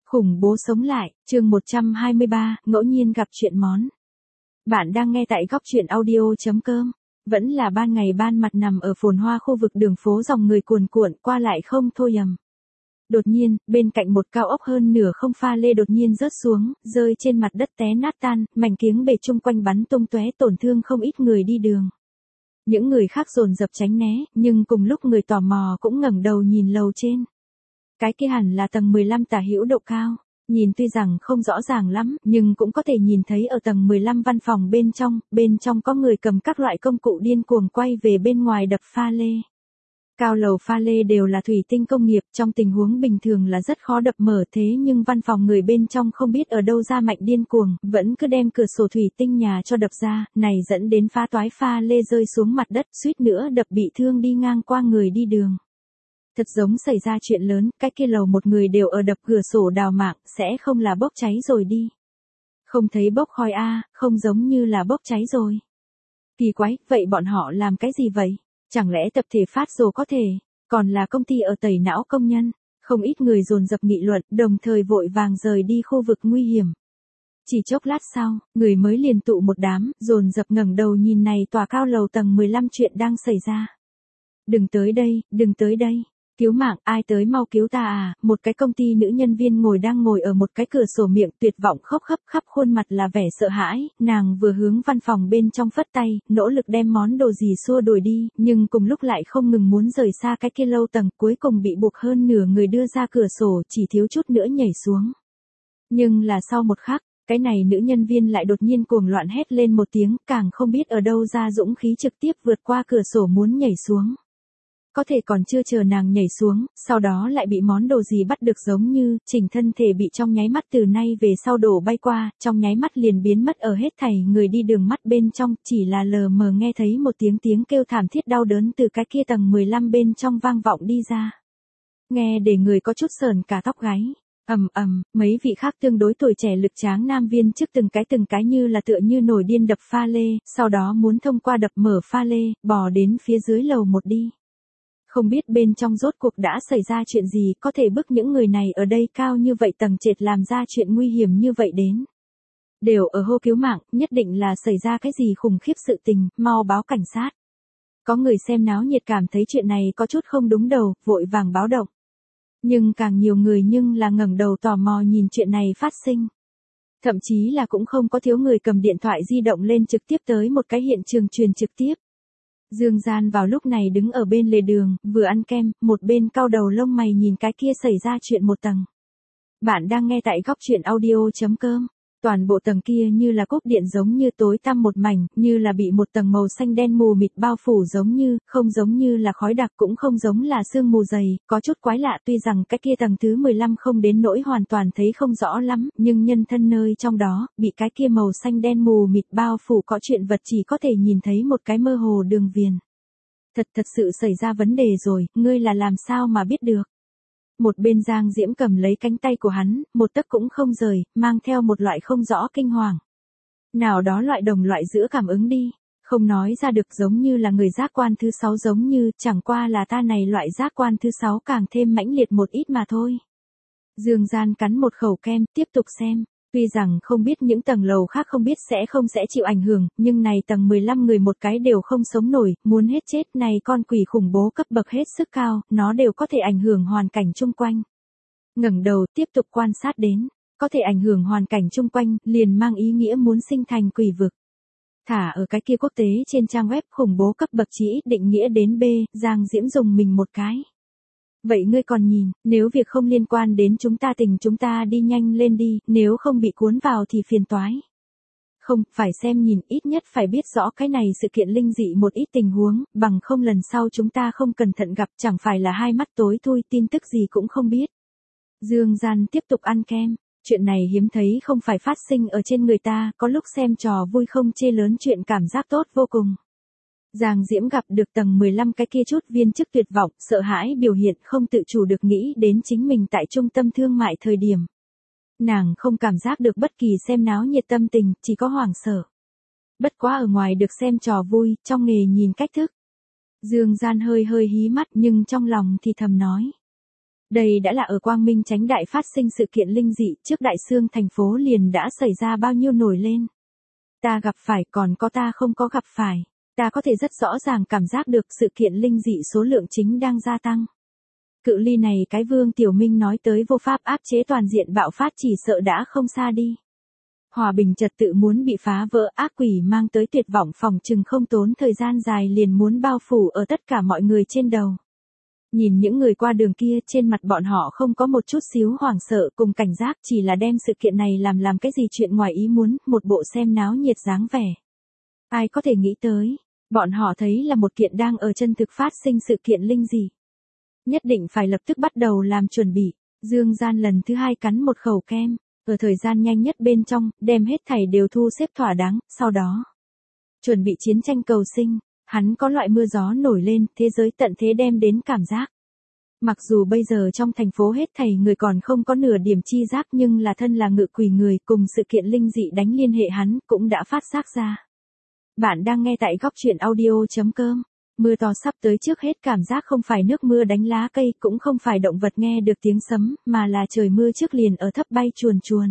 Khủng bố sống lại, chương 123, ngẫu nhiên gặp chuyện món. Bạn đang nghe tại góc chuyện audio.com. Vẫn là ban ngày ban mặt nằm ở phồn hoa khu vực đường phố dòng người cuồn cuộn qua lại không thôi ầm. Đột nhiên, bên cạnh một cao ốc hơn nửa không pha lê đột nhiên rớt xuống, rơi trên mặt đất té nát tan, mảnh kiếng bể chung quanh bắn tung tóe tổn thương không ít người đi đường. Những người khác dồn dập tránh né, nhưng cùng lúc người tò mò cũng ngẩng đầu nhìn lầu trên. Cái kia hẳn là tầng 15 tả hữu độ cao, nhìn tuy rằng không rõ ràng lắm, nhưng cũng có thể nhìn thấy ở tầng 15 văn phòng bên trong có người cầm các loại công cụ điên cuồng quay về bên ngoài đập pha lê. Cao lầu pha lê đều là thủy tinh công nghiệp, trong tình huống bình thường là rất khó đập mở thế nhưng văn phòng người bên trong không biết ở đâu ra mạnh điên cuồng, vẫn cứ đem cửa sổ thủy tinh nhà cho đập ra, này dẫn đến phá toái pha lê rơi xuống mặt đất, suýt nữa đập bị thương đi ngang qua người đi đường. Thật giống xảy ra chuyện lớn, cái kia lầu một người đều ở đập cửa sổ đào mạng, sẽ không là bốc cháy rồi đi. Không thấy bốc khói không giống như là bốc cháy rồi. Kỳ quái, vậy bọn họ làm cái gì vậy? Chẳng lẽ tập thể phát rồ có thể, còn là công ty ở tẩy não công nhân? Không ít người dồn dập nghị luận, đồng thời vội vàng rời đi khu vực nguy hiểm. Chỉ chốc lát sau, người mới liền tụ một đám, dồn dập ngẩng đầu nhìn này tòa cao lầu tầng 15 chuyện đang xảy ra. Đừng tới đây, đừng tới đây. Cứu mạng, ai tới mau cứu ta à, một cái công ty nữ nhân viên đang ngồi ở một cái cửa sổ miệng tuyệt vọng khóc khắp khuôn mặt là vẻ sợ hãi, nàng vừa hướng văn phòng bên trong phất tay, nỗ lực đem món đồ gì xua đuổi đi, nhưng cùng lúc lại không ngừng muốn rời xa cái kia lâu tầng, cuối cùng bị buộc hơn nửa người đưa ra cửa sổ, chỉ thiếu chút nữa nhảy xuống. Nhưng là sau một khắc, cái này nữ nhân viên lại đột nhiên cuồng loạn hét lên một tiếng, càng không biết ở đâu ra dũng khí trực tiếp vượt qua cửa sổ muốn nhảy xuống. Có thể còn chưa chờ nàng nhảy xuống, sau đó lại bị món đồ gì bắt được giống như, chỉnh thân thể bị trong nháy mắt từ nay về sau đổ bay qua, trong nháy mắt liền biến mất ở hết thảy người đi đường mắt bên trong, chỉ là lờ mờ nghe thấy một tiếng kêu thảm thiết đau đớn từ cái kia tầng 15 bên trong vang vọng đi ra. Nghe để người có chút sờn cả tóc gáy. Mấy vị khác tương đối tuổi trẻ lực tráng nam viên trước từng cái như là tựa như nổi điên đập pha lê, sau đó muốn thông qua đập mở pha lê, bò đến phía dưới lầu một đi. Không biết bên trong rốt cuộc đã xảy ra chuyện gì có thể bức những người này ở đây cao như vậy tầng trệt làm ra chuyện nguy hiểm như vậy đến. Đều ở hô cứu mạng, nhất định là xảy ra cái gì khủng khiếp sự tình, mau báo cảnh sát. Có người xem náo nhiệt cảm thấy chuyện này có chút không đúng đầu, vội vàng báo động. Nhưng càng nhiều người là ngẩng đầu tò mò nhìn chuyện này phát sinh. Thậm chí là cũng không có thiếu người cầm điện thoại di động lên trực tiếp tới một cái hiện trường truyền trực tiếp. Dương Gian vào lúc này đứng ở bên lề đường, vừa ăn kem, một bên cau đầu lông mày nhìn cái kia xảy ra chuyện một tầng. Bạn đang nghe tại góc chuyện audio.com. Toàn bộ tầng kia như là cúp điện giống như tối tăm một mảnh, như là bị một tầng màu xanh đen mù mịt bao phủ không giống như là khói đặc cũng không giống là sương mù dày, có chút quái lạ tuy rằng cái kia tầng thứ 15 không đến nỗi hoàn toàn thấy không rõ lắm, nhưng nhân thân nơi trong đó, bị cái kia màu xanh đen mù mịt bao phủ có chuyện vật chỉ có thể nhìn thấy một cái mơ hồ đường viền. Thật sự xảy ra vấn đề rồi, ngươi là làm sao mà biết được? Một bên Giang Diễm cầm lấy cánh tay của hắn, một tấc cũng không rời, mang theo một loại không rõ kinh hoàng. Nào đó loại đồng loại giữa cảm ứng đi, không nói ra được giống như là người giác quan thứ 6 giống như, chẳng qua là ta này loại giác quan thứ 6 càng thêm mãnh liệt một ít mà thôi. Dương Gian cắn một khẩu kem, tiếp tục xem. Tuy rằng không biết những tầng lầu khác không biết sẽ chịu ảnh hưởng, nhưng này tầng 15 người một cái đều không sống nổi, muốn hết chết này con quỷ khủng bố cấp bậc hết sức cao, nó đều có thể ảnh hưởng hoàn cảnh chung quanh. Ngẩng đầu tiếp tục quan sát đến, có thể ảnh hưởng hoàn cảnh chung quanh, liền mang ý nghĩa muốn sinh thành quỷ vực. Thả ở cái kia quốc tế trên trang web khủng bố cấp bậc chỉ định nghĩa đến B, Giang Diễm dùng mình một cái. Vậy ngươi còn nhìn, nếu việc không liên quan đến chúng ta đi nhanh lên đi, nếu không bị cuốn vào thì phiền toái. Không, phải xem nhìn, ít nhất phải biết rõ cái này sự kiện linh dị một ít tình huống, bằng không lần sau chúng ta không cẩn thận gặp chẳng phải là hai mắt tối thui tin tức gì cũng không biết. Dương Gian tiếp tục ăn kem, chuyện này hiếm thấy không phải phát sinh ở trên người ta, có lúc xem trò vui không chê lớn chuyện cảm giác tốt vô cùng. Giang Diễm gặp được tầng 15 cái kia chút viên chức tuyệt vọng, sợ hãi biểu hiện không tự chủ được nghĩ đến chính mình tại trung tâm thương mại thời điểm. Nàng không cảm giác được bất kỳ xem náo nhiệt tâm tình, chỉ có hoảng sợ. Bất quá ở ngoài được xem trò vui, trong nghề nhìn cách thức. Dương Gian hơi hí mắt nhưng trong lòng thì thầm nói. Đây đã là ở Quang Minh Chánh Đại phát sinh sự kiện linh dị, trước đại xương thành phố liền đã xảy ra bao nhiêu nổi lên. Ta gặp phải còn có ta không có gặp phải. Ta có thể rất rõ ràng cảm giác được sự kiện linh dị số lượng chính đang gia tăng. Cự ly này cái Vương Tiểu Minh nói tới vô pháp áp chế toàn diện bạo phát chỉ sợ đã không xa đi. Hòa bình trật tự muốn bị phá vỡ, ác quỷ mang tới tuyệt vọng phòng chừng không tốn thời gian dài liền muốn bao phủ ở tất cả mọi người trên đầu. Nhìn những người qua đường kia, trên mặt bọn họ không có một chút xíu hoảng sợ cùng cảnh giác, chỉ là đem sự kiện này làm cái gì chuyện ngoài ý muốn, một bộ xem náo nhiệt dáng vẻ. Ai có thể nghĩ tới, bọn họ thấy là một kiện đang ở chân thực phát sinh sự kiện linh dị. Nhất định phải lập tức bắt đầu làm chuẩn bị. Dương Gian lần thứ 2 cắn một khẩu kem, ở thời gian nhanh nhất bên trong, đem hết thảy đều thu xếp thỏa đáng, sau đó chuẩn bị chiến tranh cầu sinh. Hắn có loại mưa gió nổi lên, thế giới tận thế đem đến cảm giác. Mặc dù bây giờ trong thành phố hết thảy người còn không có nửa điểm chi giác, nhưng là thân là ngự quỷ người cùng sự kiện linh dị đánh liên hệ hắn cũng đã phát giác ra. Bạn đang nghe tại góc truyện audio.com. Mưa to sắp tới, trước hết cảm giác không phải nước mưa đánh lá cây, cũng không phải động vật nghe được tiếng sấm, mà là trời mưa trước liền ở thấp bay chuồn chuồn.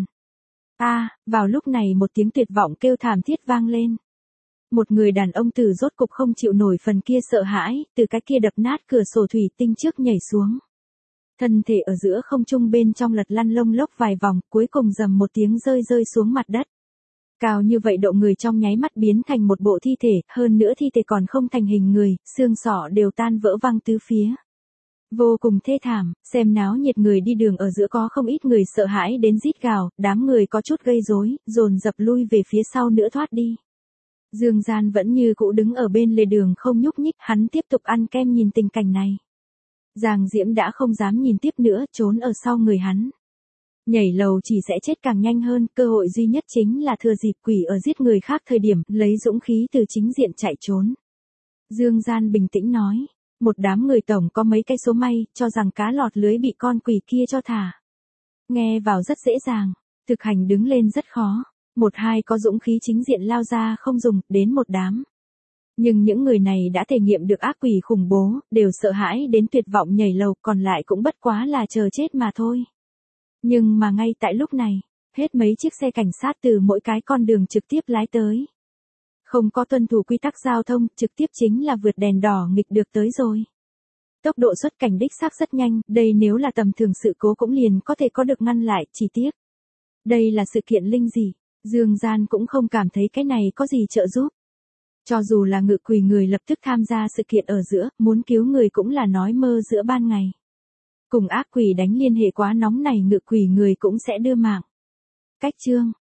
Vào lúc này một tiếng tuyệt vọng kêu thảm thiết vang lên. Một người đàn ông từ rốt cục không chịu nổi phần kia sợ hãi, từ cái kia đập nát cửa sổ thủy tinh trước nhảy xuống. Thân thể ở giữa không trung bên trong lật lăn lông lốc vài vòng, cuối cùng rầm một tiếng rơi xuống mặt đất. Cao như vậy độ người trong nháy mắt biến thành một bộ thi thể, hơn nữa thi thể còn không thành hình người, xương sọ đều tan vỡ văng tứ phía. Vô cùng thê thảm, xem náo nhiệt người đi đường ở giữa có không ít người sợ hãi đến rít gào, đám người có chút gây rối, dồn dập lui về phía sau nữa thoát đi. Dương Gian vẫn như cũ đứng ở bên lề đường không nhúc nhích, hắn tiếp tục ăn kem nhìn tình cảnh này. Giang Diễm đã không dám nhìn tiếp nữa, trốn ở sau người hắn. Nhảy lầu chỉ sẽ chết càng nhanh hơn, cơ hội duy nhất chính là thừa dịp quỷ ở giết người khác thời điểm, lấy dũng khí từ chính diện chạy trốn. Dương Gian bình tĩnh nói, một đám người tổng có mấy cái số may, cho rằng cá lọt lưới bị con quỷ kia cho thả. Nghe vào rất dễ dàng, thực hành đứng lên rất khó. Một hai có dũng khí chính diện lao ra không dùng, đến một đám. Nhưng những người này đã thể nghiệm được ác quỷ khủng bố, đều sợ hãi đến tuyệt vọng nhảy lầu, còn lại cũng bất quá là chờ chết mà thôi. Nhưng mà ngay tại lúc này, hết mấy chiếc xe cảnh sát từ mỗi cái con đường trực tiếp lái tới. Không có tuân thủ quy tắc giao thông, trực tiếp chính là vượt đèn đỏ nghịch được tới rồi. Tốc độ xuất cảnh đích xác rất nhanh, đây nếu là tầm thường sự cố cũng liền có thể có được ngăn lại, chỉ tiếc. Đây là sự kiện linh dị. Dương Gian cũng không cảm thấy cái này có gì trợ giúp. Cho dù là ngự quỷ người lập tức tham gia sự kiện ở giữa, muốn cứu người cũng là nói mơ giữa ban ngày. Cùng ác quỷ đánh liên hệ quá nóng này, ngự quỷ người cũng sẽ đưa mạng. Cách chương